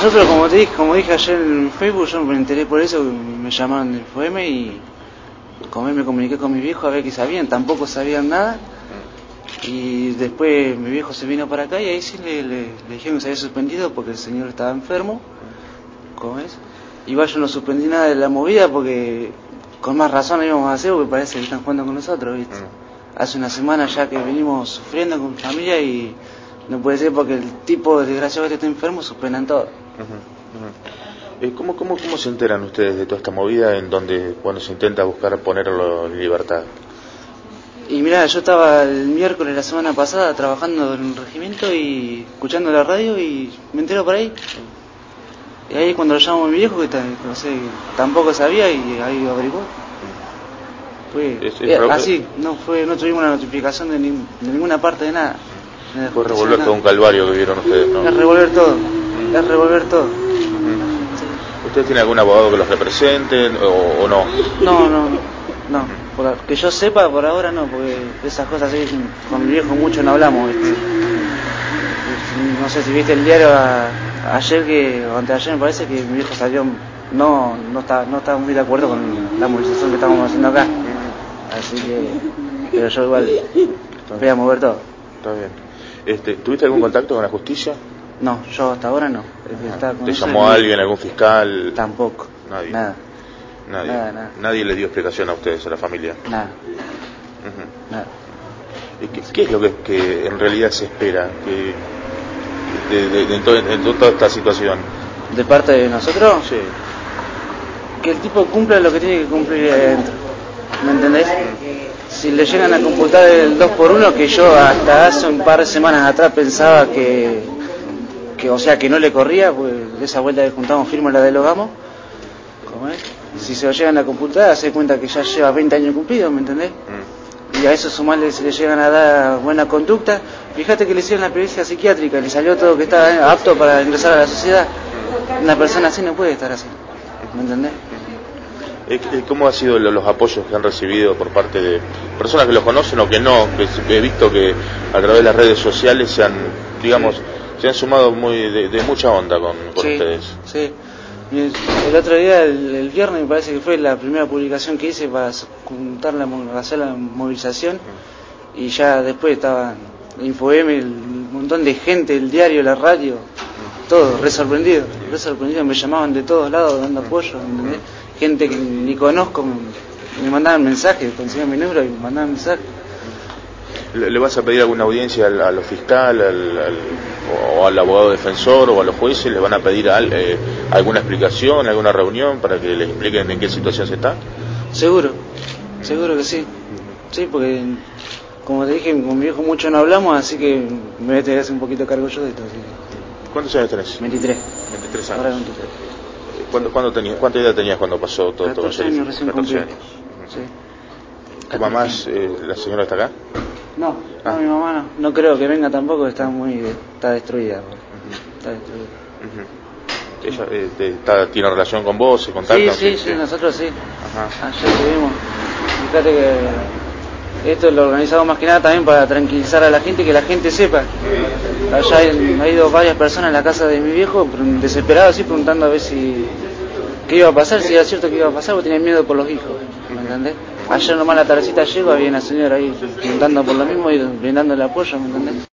Nosotros, como dije ayer en Facebook, yo me enteré por eso, me llamaron del FM y me comuniqué con mis viejos a ver qué sabían, tampoco sabían nada. Y después mi viejo se vino para acá y ahí sí le dijeron que se había suspendido porque el señor estaba enfermo. ¿Cómo es? Igual yo no suspendí nada de la movida porque con más razón lo íbamos a hacer porque parece que están jugando con nosotros, ¿viste? Hace una semana ya que venimos sufriendo con mi familia y no puede ser porque el tipo desgraciado que está enfermo suspendan todo. ¿Cómo se enteran ustedes de toda esta movida en donde cuando se intenta buscar ponerlo en libertad? Y mirá, yo estaba el miércoles la semana pasada trabajando en un regimiento y escuchando la radio y me entero por ahí. Y ahí cuando lo llamo a mi viejo, que no sé, tampoco sabía y ahí lo averiguó. Así, no tuvimos una notificación de ninguna parte de nada. Fue revolver todo un calvario que vieron ustedes, ¿no? Es revolver todo, es revolver todo. ¿Usted tiene algún abogado que los represente o no? No. Por que yo sepa, por ahora no, porque esas cosas así, con mi viejo mucho no hablamos, ¿viste? No sé si viste el diario ayer o anteayer, me parece que mi viejo salió, no estaba muy de acuerdo con la movilización que estábamos haciendo acá. Así que, pero yo igual voy a mover todo. Está bien. ¿Tuviste algún contacto con la justicia? No, yo hasta ahora no. ¿Te llamó alguien, algún fiscal? Tampoco. Nadie. Nada. Nadie le dio explicación a ustedes, a la familia. Nada. Nada. ¿Qué es lo que en realidad se espera en toda esta situación? ¿De parte de nosotros? Sí. Que el tipo cumpla lo que tiene que cumplir ahí adentro. ¿Me entendés? Si le llegan a computar el 2x1, que yo hasta hace un par de semanas atrás pensaba que no le corría, pues esa vuelta que juntamos firma la delogamos. ¿Cómo es? Si se lo llegan a computar, hace cuenta que ya lleva 20 años cumplidos, ¿me entendés? Y a eso sumarle si le llegan a dar buena conducta. Fíjate que le hicieron la pericia psiquiátrica, le salió todo que estaba apto para ingresar a la sociedad. Una persona así no puede estar así, ¿me entendés? ¿Cómo han sido los apoyos que han recibido por parte de personas que lo conocen o que no? Que he visto que a través de las redes sociales se han sumado de mucha onda con ustedes. Sí. El otro día, el viernes, me parece que fue la primera publicación que hice para hacer la movilización, y ya después estaba InfoM, un montón de gente, el diario, la radio, todo, re sorprendido, me llamaban de todos lados dando apoyo, ¿entendés? Gente que ni conozco, me mandaban mensajes, conseguían mi número y me mandaban mensajes. ¿Le vas a pedir alguna audiencia a los fiscales, o al abogado defensor o a los jueces? ¿Les van a pedir alguna explicación, alguna reunión para que les expliquen en qué situación se está? Seguro que sí. Sí, porque como te dije, con mi viejo mucho no hablamos, así que me voy a tener que hacer un poquito cargo yo de esto. Así que... ¿Cuántos años tenés? 23. 23 años. Ahora 23. ¿Cuánta edad tenías cuando pasó todo 14 años recién 14 cumplido. años. Sí. ¿Tu mamá, la señora está acá? No, mi mamá no creo que venga tampoco, está destruida. Está destruida. ¿Ella tiene relación con vos? ¿Se contactan? Sí, nosotros sí. Ajá. Ayer tuvimos. Fíjate que esto lo organizamos más que nada también para tranquilizar a la gente, que la gente sepa. Allá ha ido varias personas a la casa de mi viejo, desesperados, así preguntando a ver qué iba a pasar, si era cierto que iba a pasar, porque tenían miedo por los hijos, ¿me entendés? Ayer nomás la tardecita llego, había una señora ahí preguntando por lo mismo y brindando el apoyo, ¿me entendés?